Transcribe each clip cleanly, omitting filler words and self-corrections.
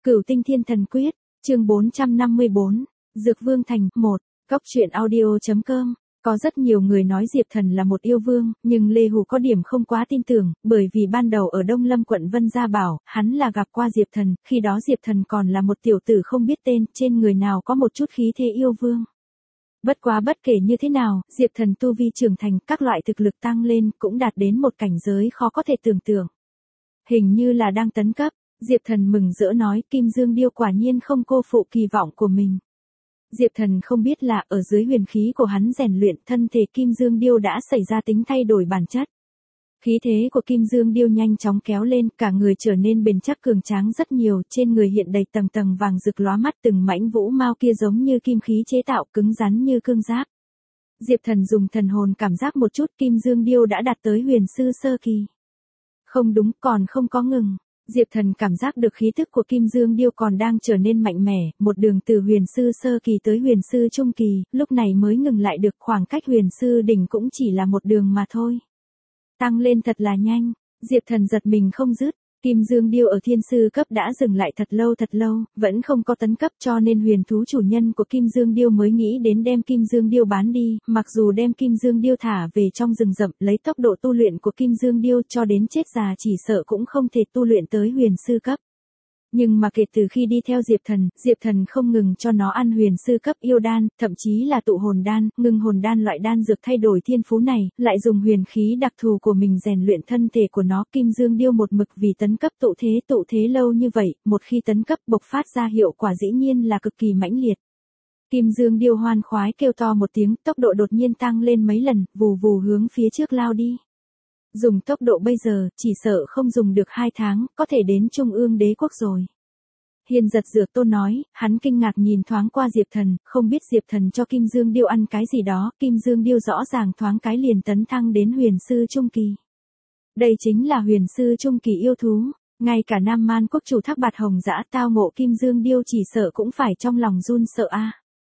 Cửu Tinh Thiên Thần Quyết, chương 454, Dược Vương Thành, 1, Cóc truyện audio.com. Có rất nhiều người nói Diệp Thần là một yêu vương, nhưng Lê Hù có điểm không quá tin tưởng, bởi vì ban đầu ở Đông Lâm quận Vân Gia bảo, hắn là gặp qua Diệp Thần, khi đó Diệp Thần còn là một tiểu tử không biết tên, trên người nào có một chút khí thế yêu vương. Bất quá bất kể như thế nào, Diệp Thần tu vi trưởng thành, các loại thực lực tăng lên, cũng đạt đến một cảnh giới khó có thể tưởng tượng. Hình như là đang tấn cấp, Diệp Thần mừng rỡ nói Kim Dương Điêu quả nhiên không cô phụ kỳ vọng của mình. Diệp Thần không biết là ở dưới huyền khí của hắn rèn luyện thân thể Kim Dương Điêu đã xảy ra tính thay đổi bản chất. Khí thế của Kim Dương Điêu nhanh chóng kéo lên, cả người trở nên bền chắc cường tráng rất nhiều, trên người hiện đầy tầng tầng vàng rực lóa mắt, từng mảnh vũ mao kia giống như kim khí chế tạo, cứng rắn như cương giáp. Diệp Thần dùng thần hồn cảm giác một chút, Kim Dương Điêu đã đạt tới huyền sư sơ kỳ. Không đúng, còn không có ngừng. Diệp Thần cảm giác được khí tức của Kim Dương Điêu còn đang trở nên mạnh mẽ, một đường từ huyền sư sơ kỳ tới huyền sư trung kỳ, lúc này mới ngừng lại được, khoảng cách huyền sư đỉnh cũng chỉ là một đường mà thôi. Tăng lên thật là nhanh, Diệp Thần giật mình không dứt, Kim Dương Điêu ở thiên sư cấp đã dừng lại thật lâu, vẫn không có tấn cấp, cho nên huyền thú chủ nhân của Kim Dương Điêu mới nghĩ đến đem Kim Dương Điêu bán đi, mặc dù đem Kim Dương Điêu thả về trong rừng rậm, lấy tốc độ tu luyện của Kim Dương Điêu cho đến chết già chỉ sợ cũng không thể tu luyện tới huyền sư cấp. Nhưng mà kể từ khi đi theo Diệp Thần không ngừng cho nó ăn huyền sư cấp yêu đan, thậm chí là tụ hồn đan, ngưng hồn đan, loại đan dược thay đổi thiên phú này, lại dùng huyền khí đặc thù của mình rèn luyện thân thể của nó. Kim Dương Điêu một mực vì tấn cấp tụ thế lâu như vậy, một khi tấn cấp bộc phát ra hiệu quả dĩ nhiên là cực kỳ mãnh liệt. Kim Dương Điêu hoan khoái kêu to một tiếng, tốc độ đột nhiên tăng lên mấy lần, vù vù hướng phía trước lao đi. Dùng tốc độ bây giờ, chỉ sợ không dùng được 2 tháng, có thể đến Trung ương đế quốc rồi. Hiên Giật Dược Tôn nói, hắn kinh ngạc nhìn thoáng qua Diệp Thần, không biết Diệp Thần cho Kim Dương Điêu ăn cái gì đó, Kim Dương Điêu rõ ràng thoáng cái liền tấn thăng đến huyền sư trung kỳ. Đây chính là huyền sư trung kỳ yêu thú, ngay cả Nam Man quốc chủ Thác Bạt Hồng Dã tao ngộ Kim Dương Điêu chỉ sợ cũng phải trong lòng run sợ a.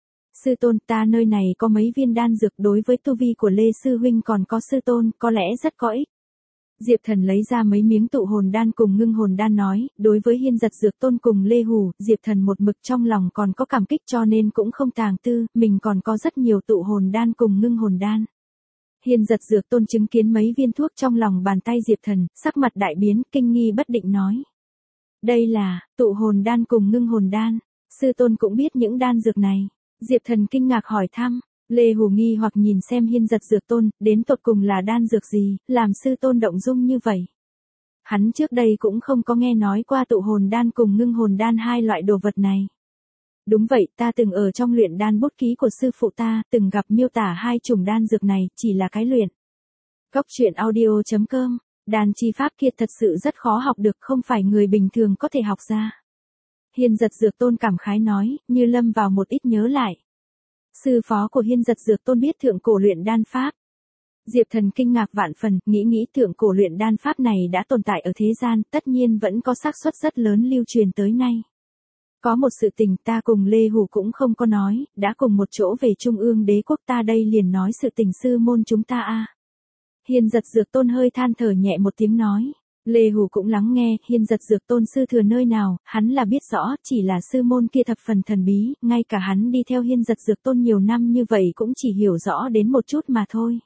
Sư tôn, ta nơi này có mấy viên đan dược, đối với tu vi của Lê sư huynh còn có sư tôn, có lẽ rất có ích. Diệp Thần lấy ra mấy miếng tụ hồn đan cùng ngưng hồn đan nói, đối với Hiên Giật Dược Tôn cùng Lê Hù, Diệp Thần một mực trong lòng còn có cảm kích cho nên cũng không tàng tư, mình còn có rất nhiều tụ hồn đan cùng ngưng hồn đan. Hiên Giật Dược Tôn chứng kiến mấy viên thuốc trong lòng bàn tay Diệp Thần, sắc mặt đại biến, kinh nghi bất định nói. Đây là, tụ hồn đan cùng ngưng hồn đan, sư tôn cũng biết những đan dược này. Diệp Thần kinh ngạc hỏi thăm. Lê Hù nghi hoặc nhìn xem Hiên Giật Dược Tôn, đến tột cùng là đan dược gì, làm sư tôn động dung như vậy. Hắn trước đây cũng không có nghe nói qua tụ hồn đan cùng ngưng hồn đan hai loại đồ vật này. Đúng vậy, ta từng ở trong luyện đan bút ký của sư phụ ta, từng gặp miêu tả hai chủng đan dược này, chỉ là cái luyện. Cóc truyện audio.com, đan chi pháp kia thật sự rất khó học được, không phải người bình thường có thể học ra. Hiên Giật Dược Tôn cảm khái nói, như lâm vào một ít nhớ lại. Sư phó của Hiên Giật Dược Tôn biết thượng cổ luyện đan pháp. Diệp Thần kinh ngạc vạn phần, nghĩ thượng cổ luyện đan pháp này đã tồn tại ở thế gian, tất nhiên vẫn có xác suất rất lớn lưu truyền tới nay. Có một sự tình ta cùng Lê Hù cũng không có nói, đã cùng một chỗ về Trung ương đế quốc, ta đây liền nói sự tình sư môn chúng ta a. Hiên Giật Dược Tôn hơi than thở nhẹ một tiếng nói. Lê Hù cũng lắng nghe, Hiên Giật Dược Tôn sư thừa nơi nào, hắn là biết rõ, chỉ là sư môn kia thập phần thần bí, ngay cả hắn đi theo Hiên Giật Dược Tôn nhiều năm như vậy cũng chỉ hiểu rõ đến một chút mà thôi.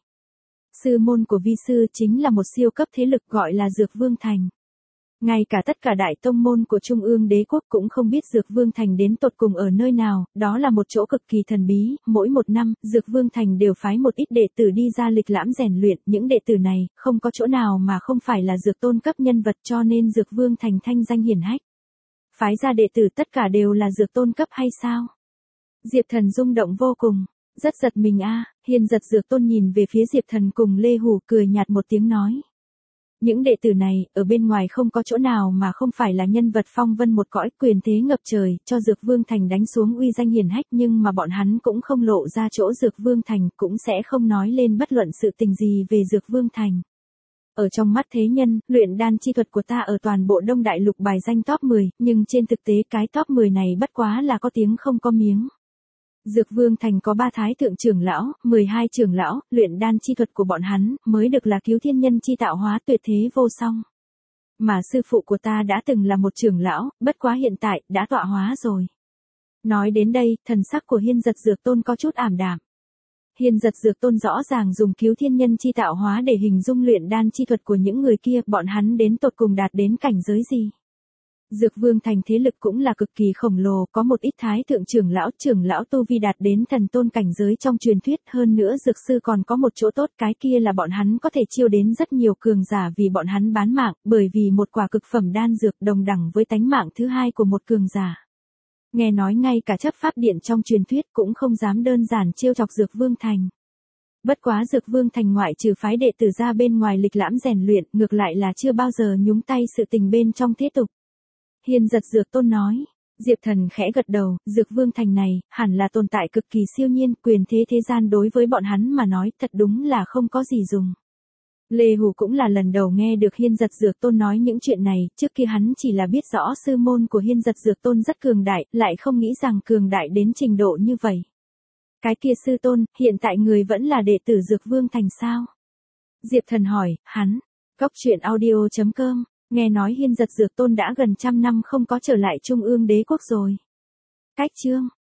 Sư môn của vi sư chính là một siêu cấp thế lực gọi là Dược Vương Thành. Ngay cả tất cả đại tông môn của Trung ương đế quốc cũng không biết Dược Vương Thành đến tột cùng ở nơi nào, đó là một chỗ cực kỳ thần bí, mỗi một năm, Dược Vương Thành đều phái một ít đệ tử đi ra lịch lãm rèn luyện, những đệ tử này, không có chỗ nào mà không phải là Dược Tôn cấp nhân vật cho nên Dược Vương Thành thanh danh hiển hách. Phái ra đệ tử tất cả đều là Dược Tôn cấp hay sao? Diệp Thần rung động vô cùng, rất giật mình a. Hiên Giật Dược Tôn nhìn về phía Diệp Thần cùng Lê Hù cười nhạt một tiếng nói. Những đệ tử này, ở bên ngoài không có chỗ nào mà không phải là nhân vật phong vân một cõi, quyền thế ngập trời, cho Dược Vương Thành đánh xuống uy danh hiển hách, nhưng mà bọn hắn cũng không lộ ra chỗ Dược Vương Thành, cũng sẽ không nói lên bất luận sự tình gì về Dược Vương Thành. Ở trong mắt thế nhân, luyện đan chi thuật của ta ở toàn bộ Đông Đại Lục bài danh top 10, nhưng trên thực tế cái top 10 này bất quá là có tiếng không có miếng. Dược Vương Thành có 3 thái thượng trưởng lão, 12 trưởng lão, luyện đan chi thuật của bọn hắn mới được là cứu thiên nhân chi tạo hóa tuyệt thế vô song. mà sư phụ của ta đã từng là một trưởng lão, bất quá hiện tại, đã tọa hóa rồi. Nói đến đây, thần sắc của Hiên Giật Dược Tôn có chút ảm đạm. Hiên Giật Dược Tôn rõ ràng dùng cứu thiên nhân chi tạo hóa để hình dung luyện đan chi thuật của những người kia, bọn hắn đến tột cùng đạt đến cảnh giới gì. Dược Vương Thành thế lực cũng là cực kỳ khổng lồ, có một ít thái thượng trưởng lão tu vi đạt đến thần tôn cảnh giới trong truyền thuyết, hơn nữa dược sư còn có một chỗ tốt, cái kia là bọn hắn có thể chiêu đến rất nhiều cường giả vì bọn hắn bán mạng, bởi vì một quả cực phẩm đan dược đồng đẳng với tánh mạng thứ hai của một cường giả. Nghe nói ngay cả chấp pháp điện trong truyền thuyết cũng không dám đơn giản trêu chọc Dược Vương Thành. Bất quá Dược Vương Thành ngoại trừ phái đệ tử ra bên ngoài lịch lãm rèn luyện, ngược lại là chưa bao giờ nhúng tay sự tình bên trong thế tục. Hiên Giật Dược Tôn nói. Diệp Thần khẽ gật đầu, Dược Vương Thành này, hẳn là tồn tại cực kỳ siêu nhiên, quyền thế thế gian đối với bọn hắn mà nói thật đúng là không có gì dùng. Lê Hủ cũng là lần đầu nghe được Hiên Giật Dược Tôn nói những chuyện này, trước kia hắn chỉ là biết rõ sư môn của Hiên Giật Dược Tôn rất cường đại, lại không nghĩ rằng cường đại đến trình độ như vậy. Cái kia sư tôn, hiện tại người vẫn là đệ tử Dược Vương Thành sao? Diệp Thần hỏi, hắn, Cốc Truyện Audio.com, nghe nói Hiên Giật Dược Tôn đã gần 100 năm không có trở lại Trung ương Đế quốc rồi. Cách chương